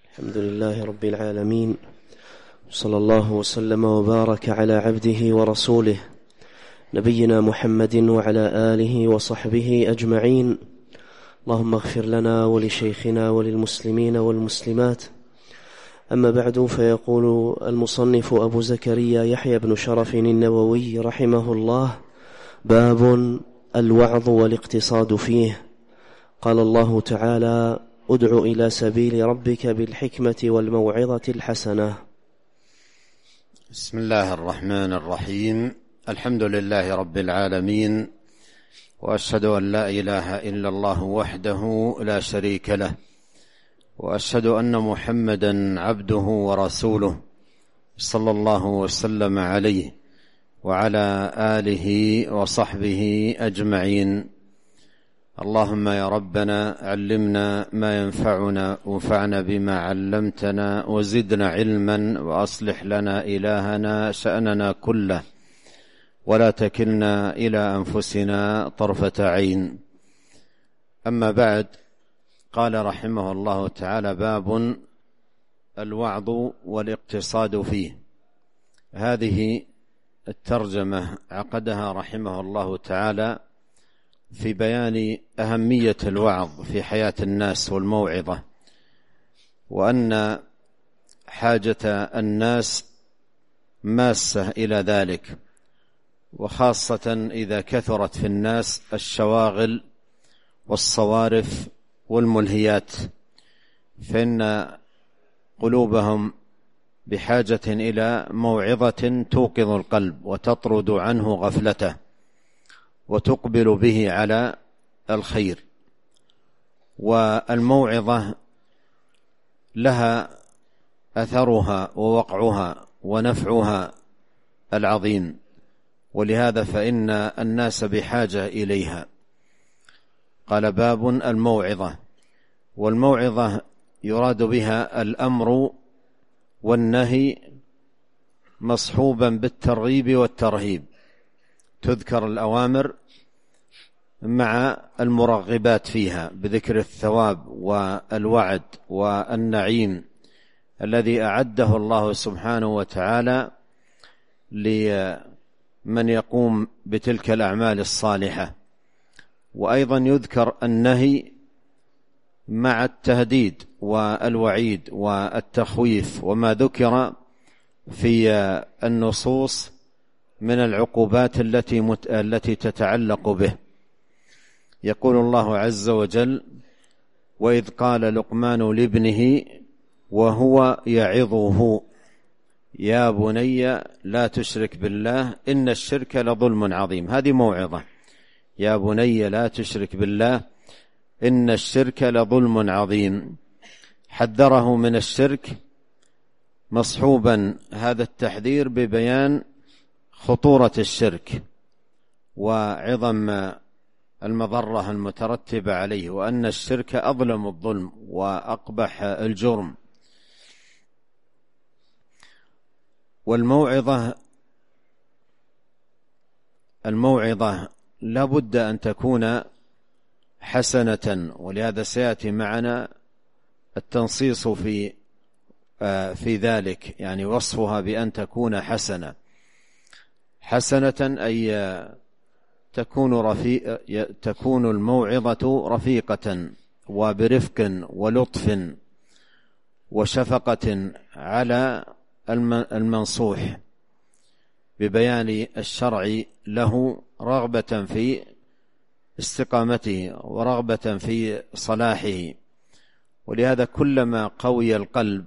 الحمد لله رب العالمين، صلى الله وسلم وبارك على عبده ورسوله نبينا محمد وعلى آله وصحبه أجمعين. اللهم اغفر لنا ولشيخنا وللمسلمين والمسلمات. أما بعد، فيقول المصنف أبو زكريا يحيى بن شرف النووي رحمه الله: باب الوعظ والاقتصاد فيه. قال الله تعالى: ادع إلى سبيل ربك بالحكمة والموعظة الحسنة. بسم الله الرحمن الرحيم. الحمد لله رب العالمين، وأشهد أن لا إله إلا الله وحده لا شريك له، وأشهد أن محمدا عبده ورسوله صلى الله وسلم عليه وعلى آله وصحبه أجمعين. اللهم يا ربنا علمنا ما ينفعنا وانفعنا بما علمتنا وزدنا علما، وأصلح لنا إلهنا شأننا كله، ولا تكلنا إلى أنفسنا طرفة عين. أما بعد، قال رحمه الله تعالى: باب الوعظ والاقتصاد فيه. هذه الترجمة عقدها رحمه الله تعالى في بيان أهمية الوعظ في حياة الناس والموعظة، وأن حاجة الناس ماسة إلى ذلك، وخاصة إذا كثرت في الناس الشواغل والصوارف والملهيات، فإن قلوبهم بحاجة إلى موعظة توقظ القلب وتطرد عنه غفلته وتقبل به على الخير. والموعظة لها أثرها ووقعها ونفعها العظيم، ولهذا فإن الناس بحاجة إليها. قال: باب الموعظة. والموعظة يراد بها الأمر والنهي مصحوبا بالترغيب والترهيب، تذكر الأوامر مع المرغبات فيها بذكر الثواب والوعد والنعيم الذي أعده الله سبحانه وتعالى لمن يقوم بتلك الأعمال الصالحة. وأيضا يذكر النهي مع التهديد والوعيد والتخويف، وما ذكر في النصوص من العقوبات التي تتعلق به. يقول الله عز وجل: وإذ قال لقمان لابنه وهو يعظه يا بني لا تشرك بالله إن الشرك لظلم عظيم. هذه موعظة: يا بني لا تشرك بالله إن الشرك لظلم عظيم. حذره من الشرك، مصحوبا هذا التحذير ببيان خطورة الشرك وعظم المضرة المترتبة عليه، وأن الشرك أظلم الظلم وأقبح الجرم. والموعظة لا بد أن تكون حسنة، ولهذا سيأتي معنا التنصيص في ذلك، يعني وصفها بأن تكون حسنة أي تكون الموعظة رفيقة وبرفق ولطف وشفقة على المنصوح، ببيان الشرع له رغبة في استقامته ورغبة في صلاحه. ولهذا كلما قوي القلب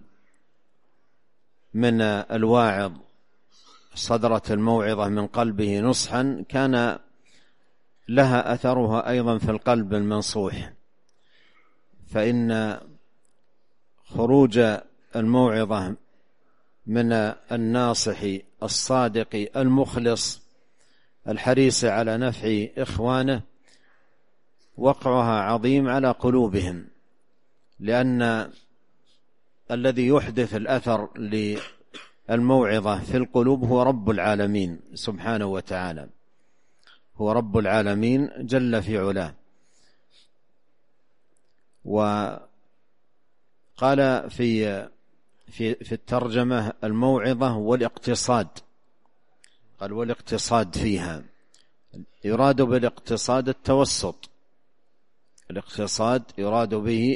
من الواعظ، صدرت الموعظة من قلبه نصحا، كان لها أثرها أيضا في القلب المنصوح. فإن خروج الموعظة من الناصح الصادق المخلص الحريص على نفع إخوانه وقعها عظيم على قلوبهم، لأن الذي يحدث الأثر للموعظة في القلوب هو رب العالمين سبحانه وتعالى، هو رب العالمين جل في علاه. وقال قال في الترجمة الموعظة والاقتصاد، قال والاقتصاد فيها، يراد بالاقتصاد التوسط، الاقتصاد يراد به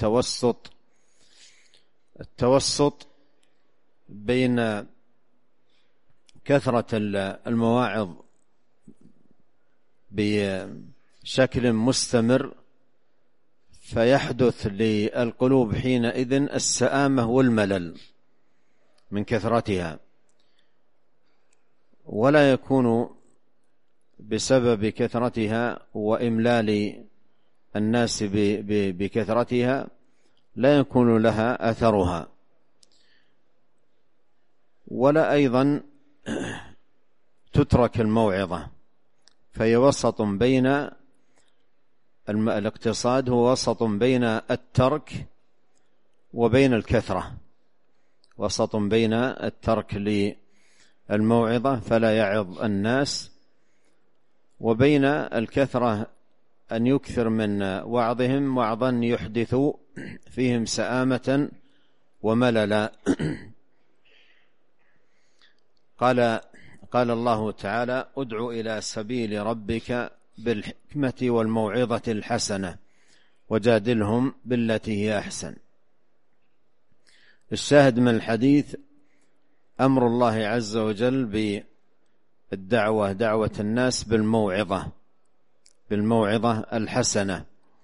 التوسط بين كثرة المواعظ بشكل مستمر، فيحدث للقلوب حينئذ السآمة والملل من كثرتها، ولا يكون بسبب كثرتها وإملال الناس بكثرتها لا يكون لها أثرها، ولا أيضا تترك الموعظة، فهي وسط بين الاقتصاد، هو وسط بين الترك وبين الكثرة، وسط بين الترك للموعظة فلا يعظ الناس، وبين الكثرة أن يكثر من وعظهم وعظا يحدث فيهم سآمة ومللا. قال الله تعالى: ادع إلى سبيل ربك بالحكمة والموعظة الحسنة وجادلهم بالتي هي أحسن. الشاهد من الحديث أمر الله عز وجل بالدعوة، دعوة الناس بالموعظة الحسنة.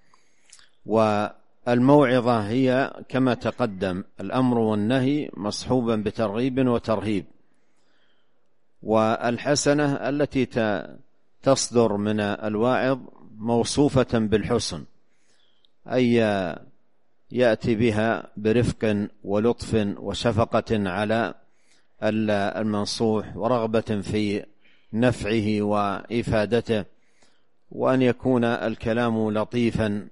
والموعظة هي كما تقدم الأمر والنهي مصحوبا بترغيب وترهيب، والحسنة التي تصدر من الواعظ موصوفة بالحسن، أي يأتي بها برفق ولطف وشفقة على المنصوح ورغبة في نفعه وإفادته، وأن يكون الكلام لطيفا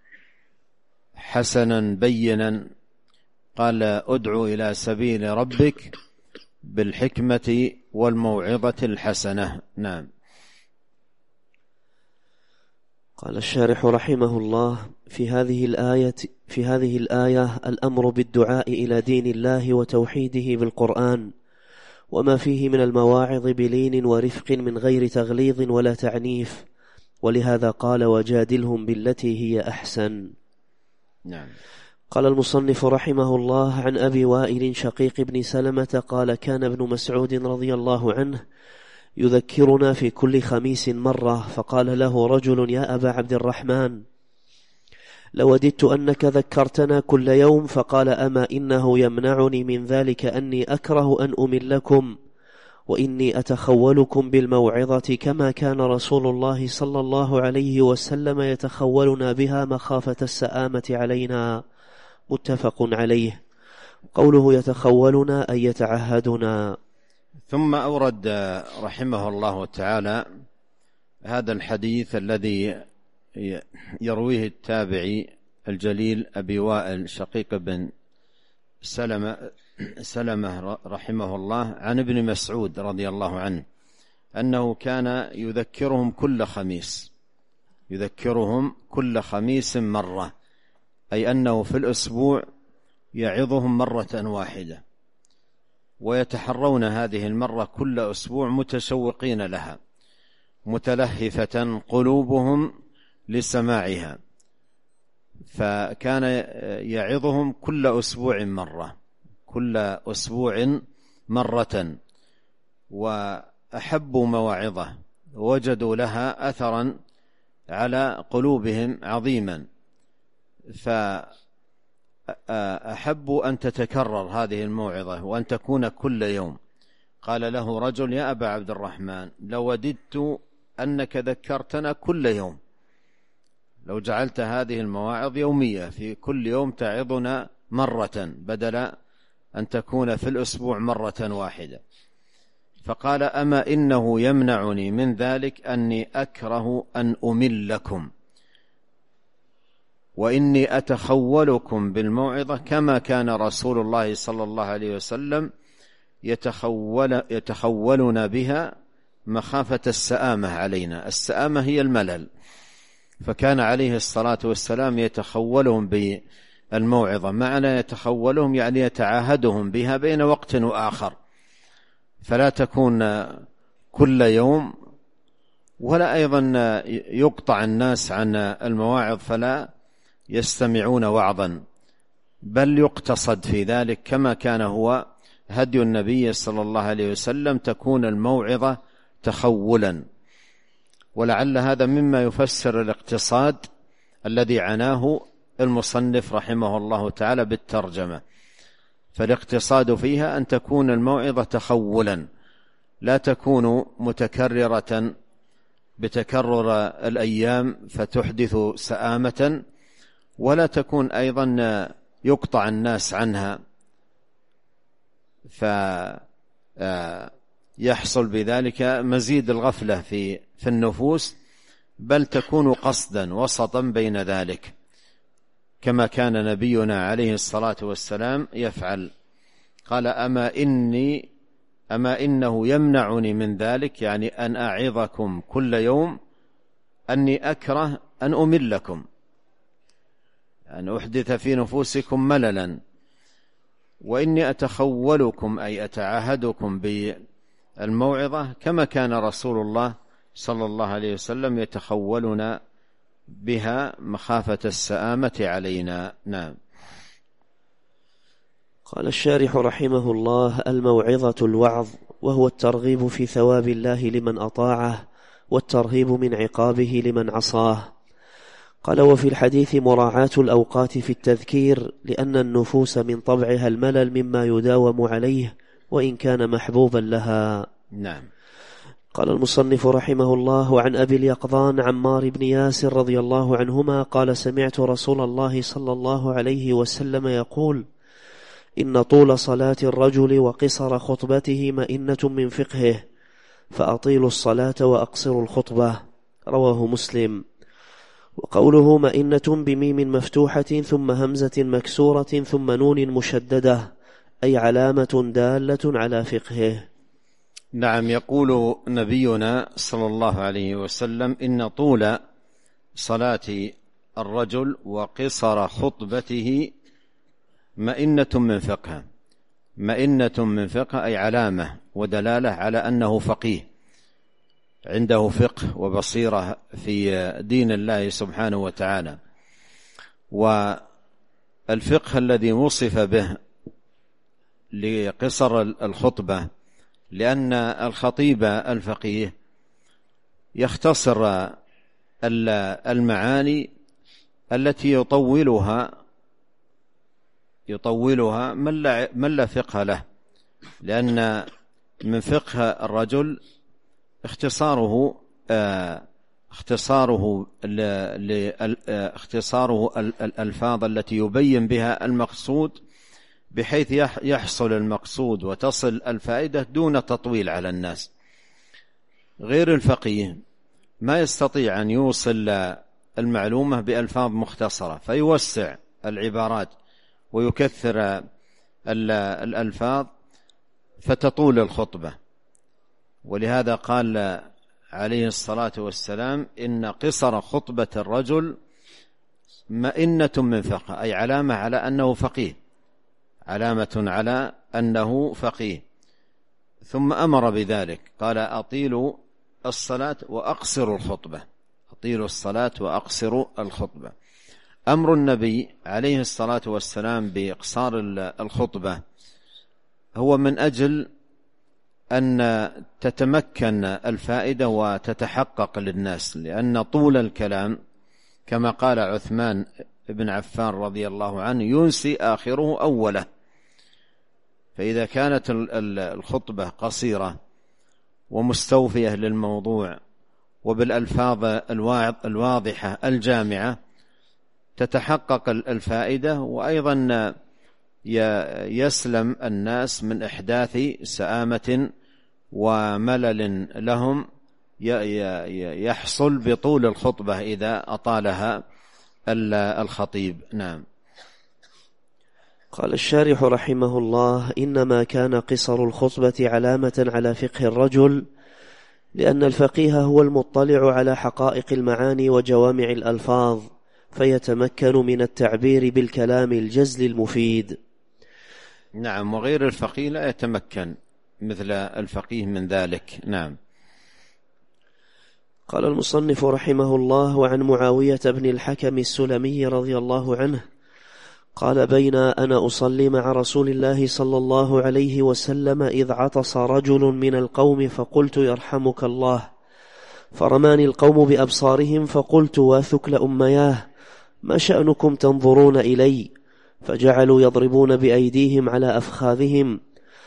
حسنا بينا. قال: ادع إلى سبيل ربك بالحكمة والموعظة الحسنة. نعم. قال الشارح رحمه الله: في هذه الآية الأمر بالدعاء إلى دين الله وتوحيده بالقرآن، وما فيه من المواعظ بلين ورفق من غير تغليظ ولا تعنيف، ولهذا قال: وجادلهم بالتي هي أحسن. نعم. قال المصنف رحمه الله: عن أبي وائل شقيق بن سلمة قال: كان ابن مسعود رضي الله عنه يذكرنا في كل خميس مرة، فقال له رجل: يا أبا عبد الرحمن، لوددت أنك ذكرتنا كل يوم. فقال: أما إنه يمنعني من ذلك أني أكره أن أملكم، وإني أتخولكم بالموعظة كما كان رسول الله صلى الله عليه وسلم يتخولنا بها مخافة السآمة علينا. متفق عليه. قوله يتخولنا أي يتعهدنا. ثم أورد رحمه الله تعالى هذا الحديث الذي يرويه التابعي الجليل أبي وائل شقيق بن سلمة رحمه الله عن ابن مسعود رضي الله عنه أنه كان يذكرهم كل خميس مرة، أي أنه في الأسبوع يعظهم مرة واحدة، ويتحرون هذه المرة كل أسبوع متشوقين لها، متلهفة قلوبهم لسماعها، فكان يعظهم كل أسبوع مرة، وأحبوا مواعظه ووجدوا لها أثرا على قلوبهم عظيما، فأحبوا أن تتكرر هذه الموعظة وأن تكون كل يوم. قال له رجل: يا أبا عبد الرحمن، لوددت أنك ذكرتنا كل يوم، لو جعلت هذه المواعظ يومية، في كل يوم تعظنا مرة بدل أن تكون في الأسبوع مرة واحدة. فقال: أما إنه يمنعني من ذلك أني أكره أن أملكم، وإني أتخولكم بالموعظة كما كان رسول الله صلى الله عليه وسلم يتخولنا بها مخافة السآمة علينا. السآمة هي الملل، فكان عليه الصلاة والسلام يتخولهم الموعظة. معنى يتخولهم يعني يتعاهدهم بها بين وقت وآخر، فلا تكون كل يوم، ولا أيضا يقطع الناس عن المواعظ فلا يستمعون وعظا، بل يقتصد في ذلك كما كان هو هدي النبي صلى الله عليه وسلم، تكون الموعظة تخولا. ولعل هذا مما يفسر الاقتصاد الذي عناه المصنف رحمه الله تعالى بالترجمة. فالاقتصاد فيها أن تكون الموعظة تخولا، لا تكون متكررة بتكرر الأيام فتحدث سآمة، ولا تكون أيضا يقطع الناس عنها فيحصل بذلك مزيد الغفلة في النفوس، بل تكون قصدا وسطا بين ذلك، كما كان نبينا عليه الصلاة والسلام يفعل. قال أما إنه يمنعني من ذلك، يعني أن أعظكم كل يوم، أني أكره أن أملكم، أن أحدث في نفوسكم مللا، وإني أتخولكم أي أتعاهدكم بالموعظة كما كان رسول الله صلى الله عليه وسلم يتخولنا بها مخافة السآمة علينا. نعم. قال الشارح رحمه الله: الموعظة الوعظ، وهو الترغيب في ثواب الله لمن أطاعه، والترهيب من عقابه لمن عصاه. قال: وفي الحديث مراعاة الأوقات في التذكير، لأن النفوس من طبعها الملل مما يداوم عليه وإن كان محبوبا لها. نعم. قال المصنف رحمه الله: وعن أبي اليقظان عمار بن ياسر رضي الله عنهما قال: سمعت رسول الله صلى الله عليه وسلم يقول: إن طول صلاة الرجل وقصر خطبته مئنة من فقهه، فأطيلوا الصلاة وأقصروا الخطبة. رواه مسلم. وقوله مئنة بميم مفتوحة ثم همزة مكسورة ثم نون مشددة، أي علامة دالة على فقهه. نعم. يقول نبينا صلى الله عليه وسلم: إن طول صلاة الرجل وقصر خطبته مئنة من فقه. مئنة من فقه أي علامة ودلالة على أنه فقيه، عنده فقه وبصيرة في دين الله سبحانه وتعالى. والفقه الذي وصف به لقصر الخطبة لأن الخطيب الفقيه يختصر المعاني التي يطولها من لا فقه له، لأن من فقه الرجل اختصاره الألفاظ التي يبين بها المقصود، بحيث يحصل المقصود وتصل الفائدة دون تطويل على الناس. غير الفقيه ما يستطيع أن يوصل المعلومة بألفاظ مختصرة، فيوسع العبارات ويكثر الألفاظ فتطول الخطبة. ولهذا قال عليه الصلاة والسلام: إن قصر خطبة الرجل مئنة من فقه، أي علامة على أنه فقيه، علامة على أنه فقيه. ثم أمر بذلك، قال: أطيلوا الصلاة وأقصروا الخطبة. أطيلوا الصلاة وأقصروا الخطبة. أمر النبي عليه الصلاة والسلام بإقصار الخطبة هو من أجل أن تتمكن الفائدة وتتحقق للناس، لأن طول الكلام كما قال عثمان بن عفان رضي الله عنه: ينسي آخره أوله. فإذا كانت الخطبة قصيرة ومستوفية للموضوع وبالألفاظ الواضحة الجامعة تتحقق الفائدة، وأيضا يسلم الناس من إحداث سآمة وملل لهم يحصل بطول الخطبة إذا أطالها الخطيب. نعم. قال الشارح رحمه الله: إنما كان قصر الخطبة علامة على فقه الرجل، لأن الفقيه هو المطلع على حقائق المعاني وجوامع الألفاظ، فيتمكن من التعبير بالكلام الجزل المفيد. نعم، وغير الفقيه لا يتمكن مثل الفقيه من ذلك. نعم. قال المصنف رحمه الله: وعن معاوية بن الحكم السلمي رضي الله عنه قال: بين أنا أصلي مع رسول الله صلى الله عليه وسلم إذ عطس رجل من القوم فقلت: يرحمك الله. فرماني القوم بأبصارهم فقلت: واثكل أمياه، ما شأنكم تنظرون إلي؟ فجعلوا يضربون بأيديهم على أفخاذهم،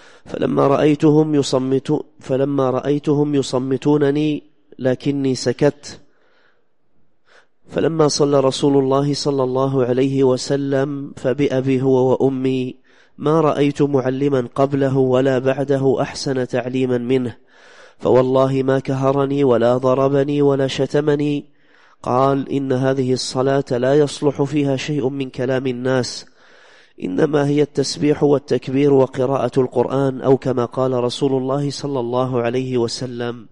فلما رأيتهم يصمتونني لكني سكت. فلما صلى رسول الله صلى الله عليه وسلم فبأبي هو وأمي ما رأيت معلما قبله ولا بعده أحسن تعليما منه، فوالله ما كهرني ولا ضربني ولا شتمني. قال: إن هذه الصلاة لا يصلح فيها شيء من كلام الناس، إنما هي التسبيح والتكبير وقراءة القرآن، أو كما قال رسول الله صلى الله عليه وسلم.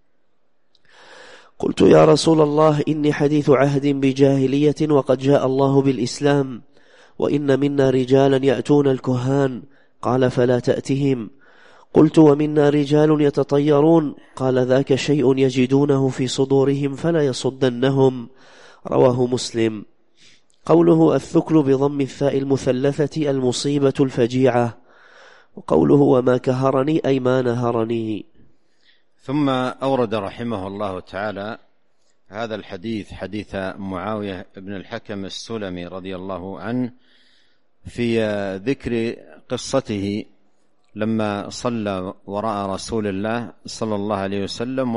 قلت: يا رسول الله، إني حديث عهد بجاهلية وقد جاء الله بالإسلام، وإن منا رجالا يأتون الكهان. قال: فلا تأتهم. قلت: ومنا رجال يتطيرون. قال: ذاك شيء يجدونه في صدورهم فلا يصدنهم. رواه مسلم. قوله الثكل بضم الثاء المثلثة المصيبة الفجيعة، وقوله وما كهرني أي ما نهرني. ثم أورد رحمه الله تعالى هذا الحديث، حديث معاوية بن الحكم السلمي رضي الله عنه، في ذكر قصته لما صلى وراء رسول الله صلى الله عليه وسلم،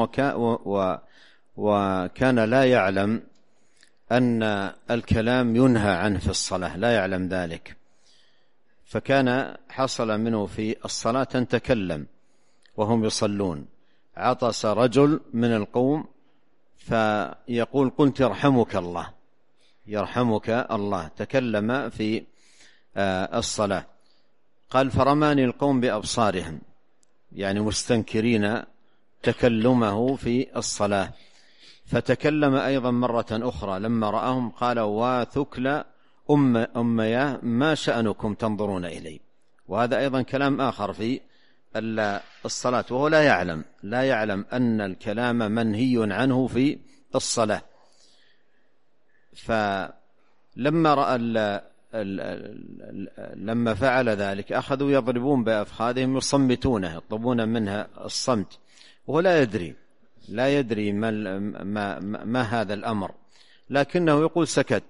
وكان لا يعلم أن الكلام ينهى عنه في الصلاة، لا يعلم ذلك، فكان حصل منه في الصلاة أن تكلم وهم يصلون، عطس رجل من القوم فيقول: قلت يرحمك الله، يرحمك الله، تكلم في الصلاة. قال: فرماني القوم بأبصارهم، يعني مستنكرين تكلمه في الصلاة، فتكلم أيضا مرة أخرى لما رأهم قال: واثكل أمياه، ما شأنكم تنظرون إلي. وهذا أيضا كلام آخر في الصلاة، وهو لا يعلم أن الكلام منهي عنه في الصلاة. فلما رأى لما فعل ذلك أخذوا يضربون بأفخاذهم يصمتونه، يطلبون منها الصمت، وهو لا يدري ما هذا الأمر، لكنه يقول: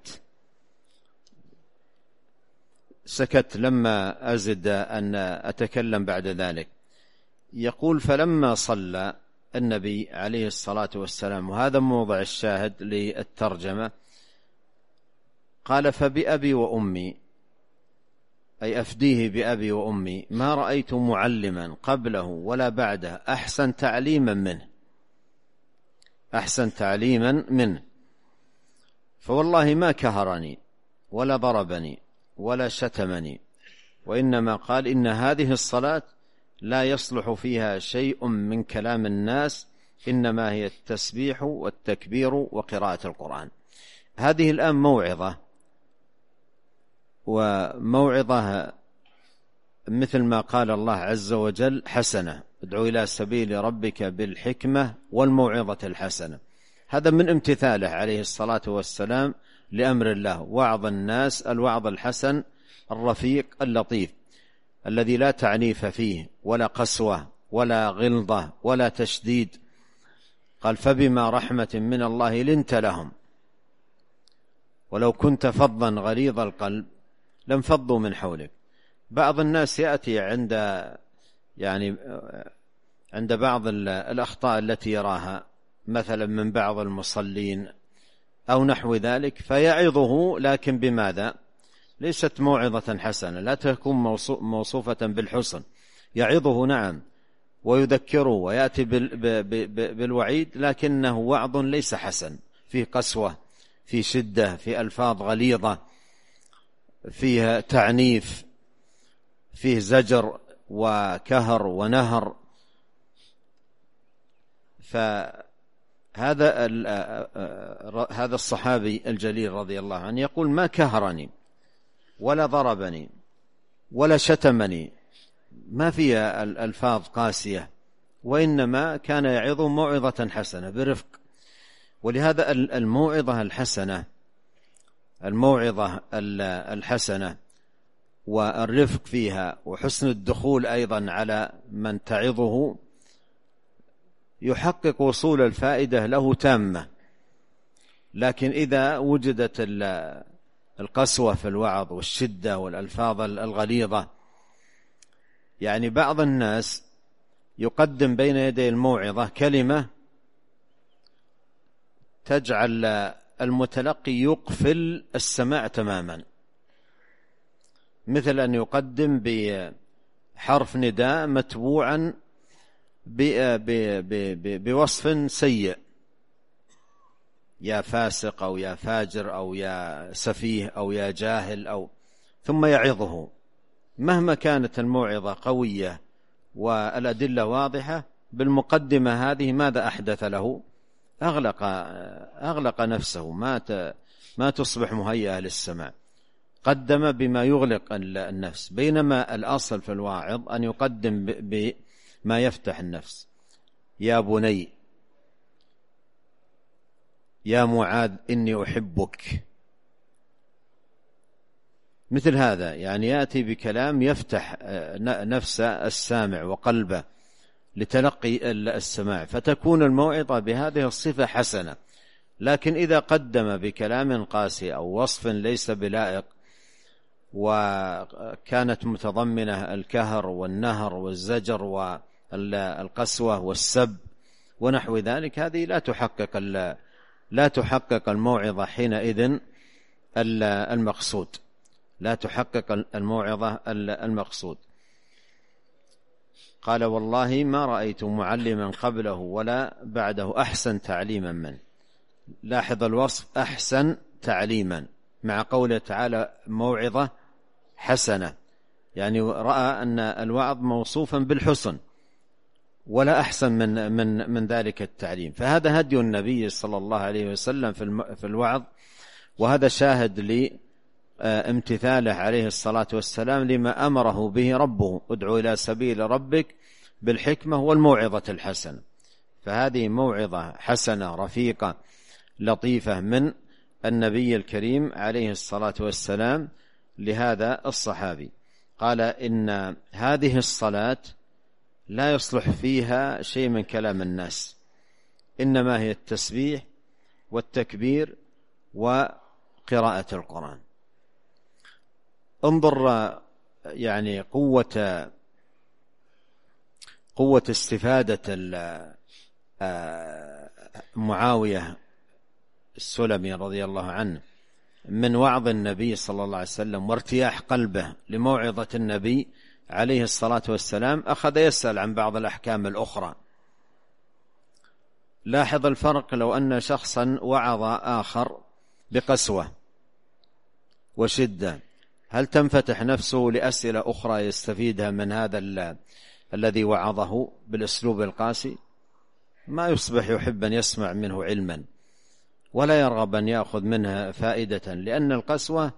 سكت لما أزد أن أتكلم بعد ذلك. يقول: فلما صلى النبي عليه الصلاة والسلام، وهذا موضع الشاهد للترجمة، قال: فبأبي وأمي، أي أفديه بأبي وأمي، ما رأيت معلما قبله ولا بعده أحسن تعليما منه، فوالله ما كهرني ولا ضربني ولا شتمني، وإنما قال: إن هذه الصلاة لا يصلح فيها شيء من كلام الناس، إنما هي التسبيح والتكبير وقراءة القرآن. هذه الآن موعظة، وموعظة مثل ما قال الله عز وجل: حسنة، ادعو إلى سبيل ربك بالحكمة والموعظة الحسنة. هذا من امتثاله عليه الصلاة والسلام لأمر الله، وعظ الناس الوعظ الحسن الرفيق اللطيف الذي لا تعنيف فيه ولا قسوة ولا غلظة ولا تشديد. قال: فبما رحمة من الله لنت لهم، ولو كنت فظا غليظ القلب لانفضوا من حولك. بعض الناس يأتي عند بعض الأخطاء التي يراها مثلا من بعض المصلين أو نحو ذلك فيعظه، لكن بماذا؟ ليست موعظة حسنة، لا تكون موصوفة بالحسن. يعظه نعم ويذكره ويأتي بالوعيد، لكنه وعظ ليس حسن، فيه قسوة، فيه شدة، فيه ألفاظ غليظة، فيه تعنيف، فيه زجر وكهر ونهر. هذا الصحابي الجليل رضي الله عنه يقول: ما كهرني ولا ضربني ولا شتمني، ما فيها الألفاظ قاسية، وإنما كان يعظ موعظة حسنة برفق. ولهذا الموعظة الحسنة والرفق فيها وحسن الدخول أيضا على من تعظه يحقق وصول الفائدة له تامة. لكن إذا وجدت القسوة في الوعظ والشدة والألفاظ الغليظة، يعني بعض الناس يقدم بين يدي الموعظة كلمة تجعل المتلقي يقفل السماع تماما، مثل أن يقدم بحرف نداء متبوعا بوصف سيء: يا فاسق أو يا فاجر أو يا سفيه أو يا جاهل، ثم يعظه. مهما كانت الموعظة قوية والأدلة واضحة، بالمقدمة هذه ماذا أحدث له؟ أغلق نفسه، ما تصبح مهيئة للسماع. قدم بما يغلق النفس، بينما الأصل في الواعظ أن يقدم بما يفتح النفس: يا بني، يا معاذ إني أحبك، مثل هذا، يعني يأتي بكلام يفتح نفس السامع وقلبه لتلقي السماع، فتكون الموعظة بهذه الصفة حسنة. لكن إذا قدم بكلام قاسي أو وصف ليس بلائق، وكانت متضمنة الكهر والنهر والزجر والقسوة والسب ونحو ذلك، هذه لا تحقق الموعظة حينئذ المقصود، لا تحقق الموعظة المقصود. قال: والله ما رأيت معلما قبله ولا بعده أحسن تعليما منه. لاحظ الوصف: أحسن تعليما، مع قوله تعالى موعظة حسنة، يعني رأى أن الوعظ موصوفا بالحسن، ولا أحسن من ذلك التعليم. فهذا هدي النبي صلى الله عليه وسلم في الوعظ، وهذا شاهد لامتثاله عليه الصلاة والسلام لما أمره به ربه: ادعو إلى سبيل ربك بالحكمة والموعظة الحسنة. فهذه موعظة حسنة رفيقة لطيفة من النبي الكريم عليه الصلاة والسلام لهذا الصحابي. قال: إن هذه الصلاة لا يصلح فيها شيء من كلام الناس، إنما هي التسبيح والتكبير وقراءة القرآن. انظر يعني قوة استفادة معاوية السلمي رضي الله عنه من وعظ النبي صلى الله عليه وسلم وارتياح قلبه لموعظة النبي عليه الصلاة والسلام. أخذ يسأل عن بعض الأحكام الأخرى. لاحظ الفرق لو أن شخصا وعظ آخر بقسوة وشدة، هل تنفتح نفسه لأسئلة أخرى يستفيدها من هذا الذي وعظه بالأسلوب القاسي؟ ما يصبح يحب أن يسمع منه علما، ولا يرغب أن يأخذ منها فائدة، لأن القسوة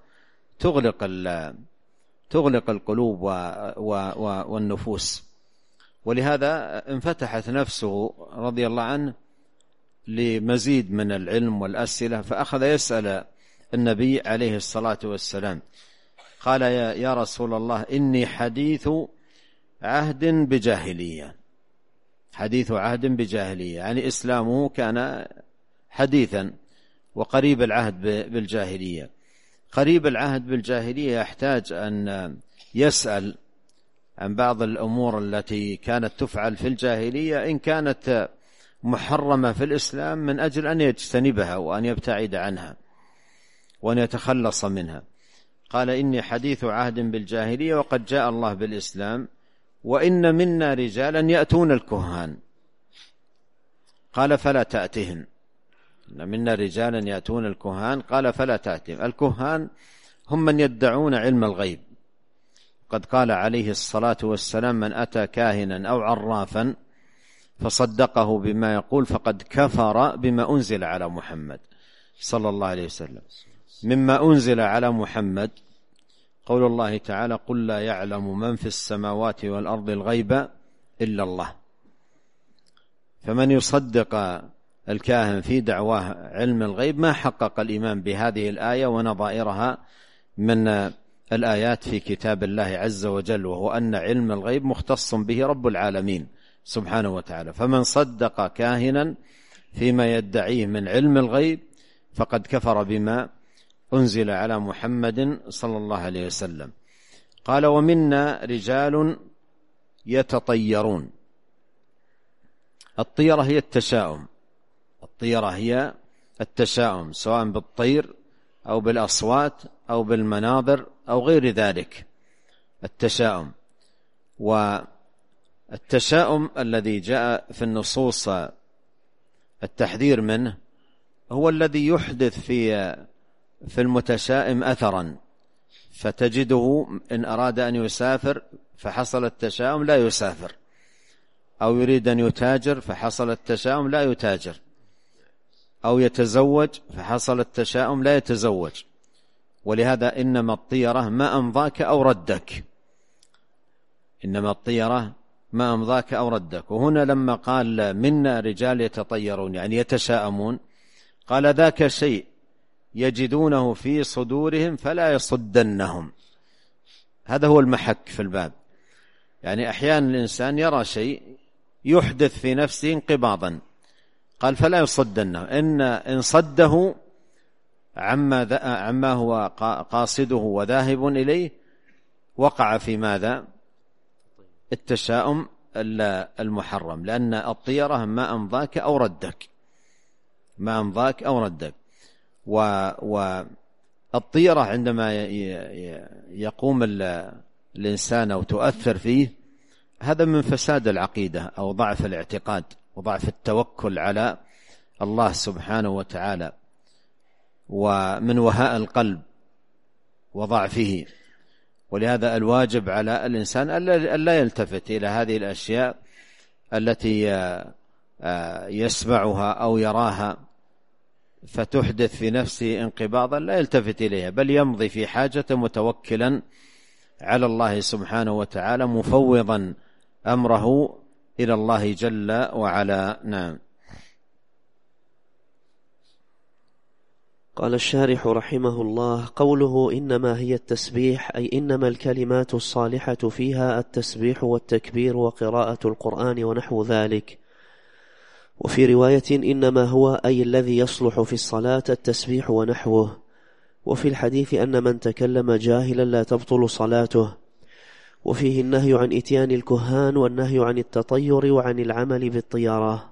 تغلق القلوب والنفوس. ولهذا انفتحت نفسه رضي الله عنه لمزيد من العلم والأسئلة، فأخذ يسأل النبي عليه الصلاة والسلام. قال: يا رسول الله، إني حديث عهد بجاهلية. حديث عهد بجاهلية يعني إسلامه كان حديثا وقريب العهد بالجاهلية. قريب العهد بالجاهلية يحتاج أن يسأل عن بعض الأمور التي كانت تفعل في الجاهلية إن كانت محرمة في الإسلام، من أجل أن يجتنبها وأن يبتعد عنها وأن يتخلص منها. قال: إني حديث عهد بالجاهلية وقد جاء الله بالإسلام، وإن منا رجالا يأتون الكهان. قال: فلا تأتهم. إن منا رجالا يأتون الكهان. قال: فلا تأتهم. الكهان هم من يدعون علم الغيب. قد قال عليه الصلاة والسلام: من أتى كاهنا أو عرافا فصدقه بما يقول فقد كفر بما أنزل على محمد صلى الله عليه وسلم. مما أنزل على محمد قول الله تعالى: قل لا يعلم من في السماوات والأرض الغيب إلا الله. فمن يصدق الكاهن في دعواه علم الغيب ما حقق الإيمان بهذه الآية ونظائرها من الآيات في كتاب الله عز وجل، وهو أن علم الغيب مختص به رب العالمين سبحانه وتعالى. فمن صدق كاهنا فيما يدعيه من علم الغيب فقد كفر بما أنزل على محمد صلى الله عليه وسلم. قال: ومنا رجال يتطيرون. الطيرة هي التشاؤم، الطيرة هي التشاؤم، سواء بالطير أو بالأصوات أو بالمناظر أو غير ذلك. التشاؤم، والتشاؤم الذي جاء في النصوص التحذير منه هو الذي يحدث في المتشائم أثرا، فتجده إن أراد أن يسافر فحصل التشاؤم لا يسافر، أو يريد أن يتاجر فحصل التشاؤم لا يتاجر، أو يتزوج فحصل التشاؤم لا يتزوج. ولهذا إنما الطيرة ما أمضاك أو ردك، إنما الطيرة ما أمضاك أو ردك. وهنا لما قال منا رجال يتطيرون يعني يتشاءمون، قال ذاك شيء يجدونه في صدورهم فلا يصدنهم. هذا هو المحك في الباب. يعني أحيانا الإنسان يرى شيء يحدث في نفسه انقباضا، قال فلا يصدنه، إن صده عما هو قاصده وذاهب إليه وقع في ماذا؟ التشاؤم المحرم، لأن الطيرة ما أمضاك أو ردك، ما أمضاك أو ردك. والطيرة عندما يقوم الإنسان أو تؤثر فيه، هذا من فساد العقيدة أو ضعف الاعتقاد وضعف التوكل على الله سبحانه وتعالى، ومن وهاء القلب وضعفه. ولهذا الواجب على الإنسان ألا يلتفت إلى هذه الأشياء التي يسمعها أو يراها فتحدث في نفسه انقباضا، لا يلتفت إليها، بل يمضي في حاجة متوكلا على الله سبحانه وتعالى، مفوضا أمره إلى الله جل وعلا. نعم. قال الشارح رحمه الله: قوله إنما هي التسبيح أي إنما الكلمات الصالحة فيها التسبيح والتكبير وقراءة القرآن ونحو ذلك. وفي رواية إنما هو أي الذي يصلح في الصلاة التسبيح ونحوه. وفي الحديث أن من تكلم جاهلا لا تبطل صلاته. وفيه النهي عن إتيان الكهان والنهي عن التطير وعن العمل بالطيارة.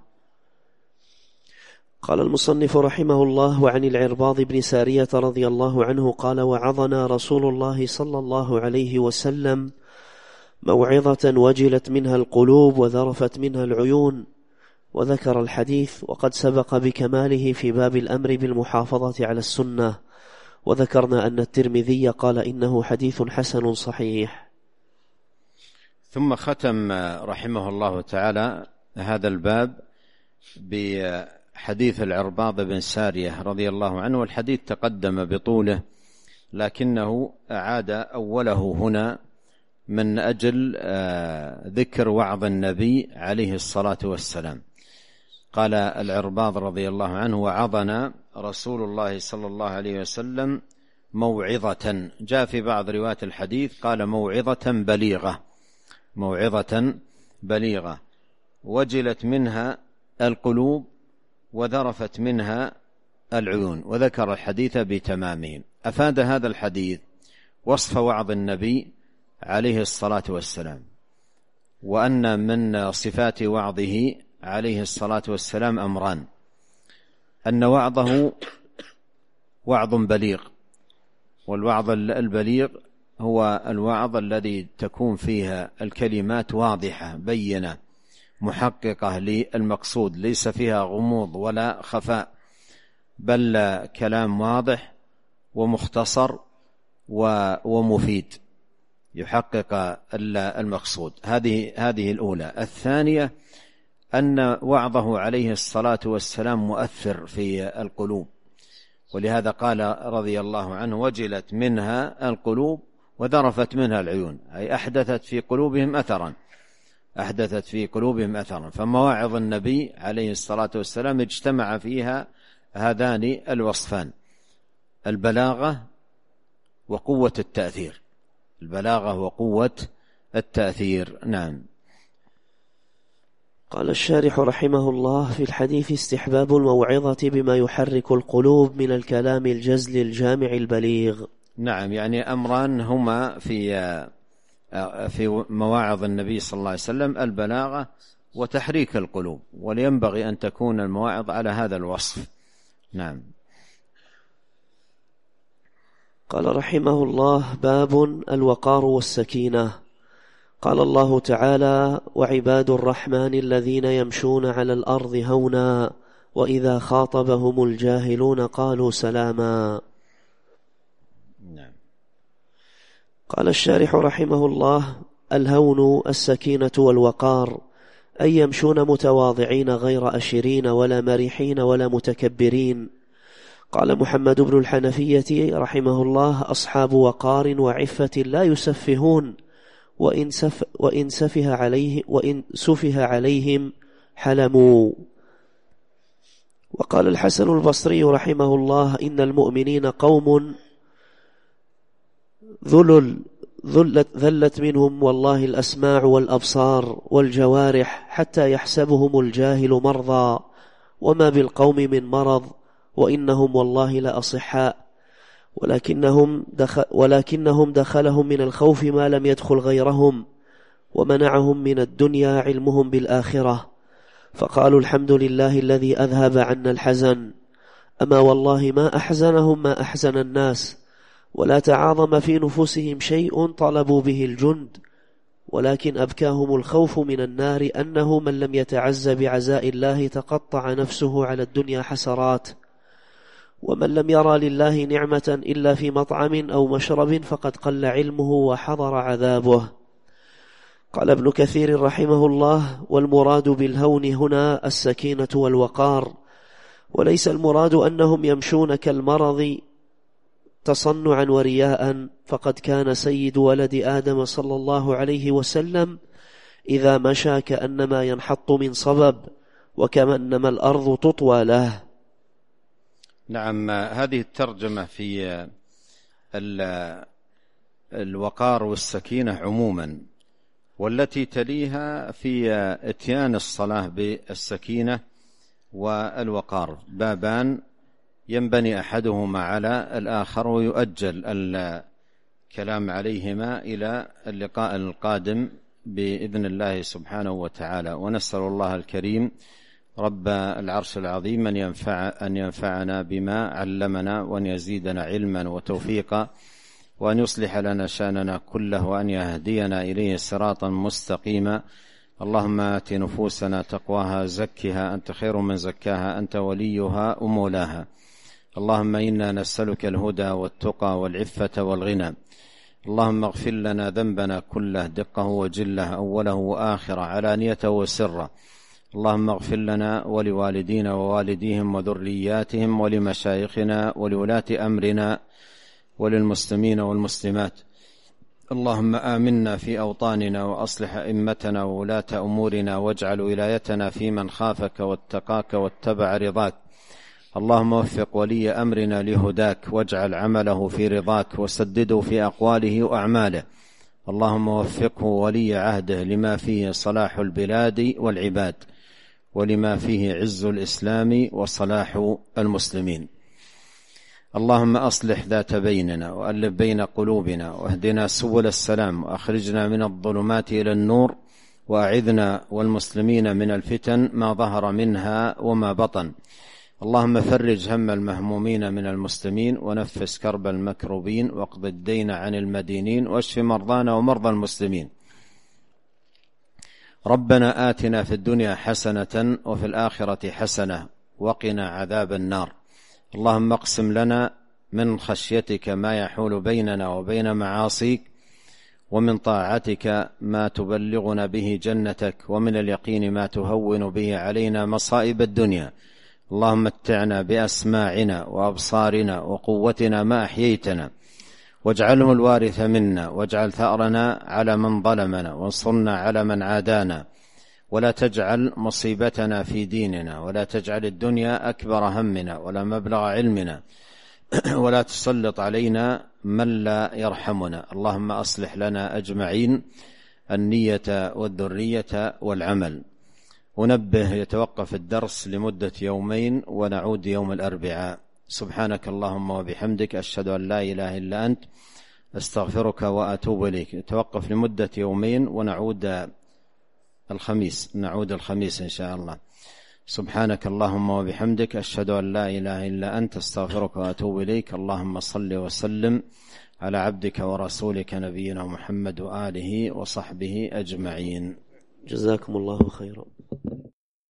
قال المصنف رحمه الله: وعن العرباض بن سارية رضي الله عنه قال: وعظنا رسول الله صلى الله عليه وسلم موعظة وجلت منها القلوب وذرفت منها العيون. وذكر الحديث وقد سبق بكماله في باب الأمر بالمحافظة على السنة. وذكرنا أن الترمذي قال إنه حديث حسن صحيح. ثم ختم رحمه الله تعالى هذا الباب بحديث العرباض بن سارية رضي الله عنه، والحديث تقدم بطوله لكنه أعاد أوله هنا من أجل ذكر وعظ النبي عليه الصلاة والسلام. قال العرباض رضي الله عنه: وعظنا رسول الله صلى الله عليه وسلم موعظة. جاء في بعض روايات الحديث قال موعظة بليغة، موعظة بليغة وجلت منها القلوب وذرفت منها العيون. وذكر الحديث بتمامه. أفاد هذا الحديث وصف وعظ النبي عليه الصلاة والسلام، وأن من صفات وعظه عليه الصلاة والسلام أمران: أن وعظه وعظ بليغ، والوعظ البليغ هو الوعظ الذي تكون فيها الكلمات واضحة بينة محققة للمقصود، ليس فيها غموض ولا خفاء، بل كلام واضح ومختصر ومفيد يحقق المقصود. هذه الأولى. الثانية أن وعظه عليه الصلاة والسلام مؤثر في القلوب، ولهذا قال رضي الله عنه: وجلت منها القلوب وذرفت منها العيون، أي أحدثت في قلوبهم أثرا. فمواعظ النبي عليه الصلاة والسلام اجتمع فيها هذان الوصفان: البلاغة وقوة التأثير. نعم. قال الشارح رحمه الله: في الحديث استحباب الموعظة بما يحرك القلوب من الكلام الجزل الجامع البليغ. نعم، يعني أمران هما في مواعظ النبي صلى الله عليه وسلم: البلاغة وتحريك القلوب، ولينبغي أن تكون المواعظ على هذا الوصف. نعم. قال رحمه الله: باب الوقار والسكينة. قال الله تعالى: وعباد الرحمن الذين يمشون على الأرض هونا وإذا خاطبهم الجاهلون قالوا سلاما. قال الشارح رحمه الله: الهون السكينة والوقار، أي يمشون متواضعين غير أشرين ولا مرحين ولا متكبرين. قال محمد بن الحنفية رحمه الله: أصحاب وقار وعفة لا يسفهون، وإن سفه عليهم حلموا. وقال الحسن البصري رحمه الله: إن المؤمنين قوم ذلت منهم والله الأسماع والأبصار والجوارح حتى يحسبهم الجاهل مرضى، وما بالقوم من مرض، وإنهم والله لأصحاء، ولكنهم دخلهم من الخوف ما لم يدخل غيرهم، ومنعهم من الدنيا علمهم بالآخرة، فقالوا: الحمد لله الذي أذهب عنا الحزن. أما والله ما أحزنهم ما أحزن الناس، ولا تعاظم في نفوسهم شيء طلبوا به الجند، ولكن أبكاهم الخوف من النار، أنه من لم يتعز بعزاء الله تقطع نفسه على الدنيا حسرات، ومن لم يرى لله نعمة إلا في مطعم أو مشرب فقد قل علمه وحضر عذابه. قال ابن كثير رحمه الله: والمراد بالهون هنا السكينة والوقار، وليس المراد أنهم يمشون كالمرض تصنعا ورياء، فقد كان سيد ولد آدم صلى الله عليه وسلم إذا مشى كأنما ينحط من صبب، وكأنما الأرض تطوى له. نعم، هذه الترجمة في الوقار والسكينة عموما، والتي تليها في اتيان الصلاة بالسكينة والوقار، بابان ينبني أحدهما على الآخر، ويؤجل الكلام عليهما إلى اللقاء القادم بإذن الله سبحانه وتعالى. ونسأل الله الكريم رب العرش العظيم أن ينفعنا بما علمنا، وأن يزيدنا علما وتوفيقا، وأن يصلح لنا شأننا كله، وأن يهدينا إليه صراطا مستقيما. اللهم آت نفوسنا تقواها، زكها أنت خير من زكاها، أنت وليها ومولاها. اللهم إنا نسألك الهدى والتقى والعفة والغنى. اللهم اغفر لنا ذنبنا كله، دقه وجله، أوله وآخره، علانيته وسره. اللهم اغفر لنا ولوالدينا ووالديهم وذرياتهم ولمشايخنا ولولاة أمرنا وللمسلمين والمسلمات. اللهم آمنا في أوطاننا، وأصلح أئمتنا وولاة أمورنا، واجعل ولايتنا في من خافك واتقاك واتبع رضاك. اللهم وفق ولي أمرنا لهداك، واجعل عمله في رضاك، وسدده في أقواله وأعماله. اللهم وفقه ولي عهده لما فيه صلاح البلاد والعباد، ولما فيه عز الإسلام وصلاح المسلمين. اللهم أصلح ذات بيننا، وألف بين قلوبنا، واهدنا سبل السلام، وأخرجنا من الظلمات إلى النور، وأعذنا والمسلمين من الفتن ما ظهر منها وما بطن. اللهم فرج هم المهمومين من المسلمين، ونفس كرب المكروبين، واقض الدين عن المدينين، واشف مرضانا ومرضى المسلمين. ربنا آتنا في الدنيا حسنة وفي الآخرة حسنة وقنا عذاب النار. اللهم اقسم لنا من خشيتك ما يحول بيننا وبين معاصيك، ومن طاعتك ما تبلغنا به جنتك، ومن اليقين ما تهون به علينا مصائب الدنيا. اللهم متعنا بأسماعنا وأبصارنا وقوتنا ما أحييتنا، واجعله الوارث منا، واجعل ثأرنا على من ظلمنا، وانصرنا على من عادانا، ولا تجعل مصيبتنا في ديننا، ولا تجعل الدنيا أكبر همنا ولا مبلغ علمنا، ولا تسلط علينا من لا يرحمنا. اللهم أصلح لنا أجمعين النية والذرية والعمل. ونبه يتوقف الدرس لمدة يومين ونعود يوم الأربعاء. سبحانك اللهم وبحمدك، أشهد أن لا إله إلا أنت، أستغفرك وأتوب إليك. يتوقف لمدة يومين ونعود الخميس إن شاء الله. سبحانك اللهم وبحمدك، أشهد أن لا إله إلا أنت، أستغفرك وأتوب إليك. اللهم صل وسلم على عبدك ورسولك نبينا محمد وآله وصحبه أجمعين. جزاكم الله خيرا.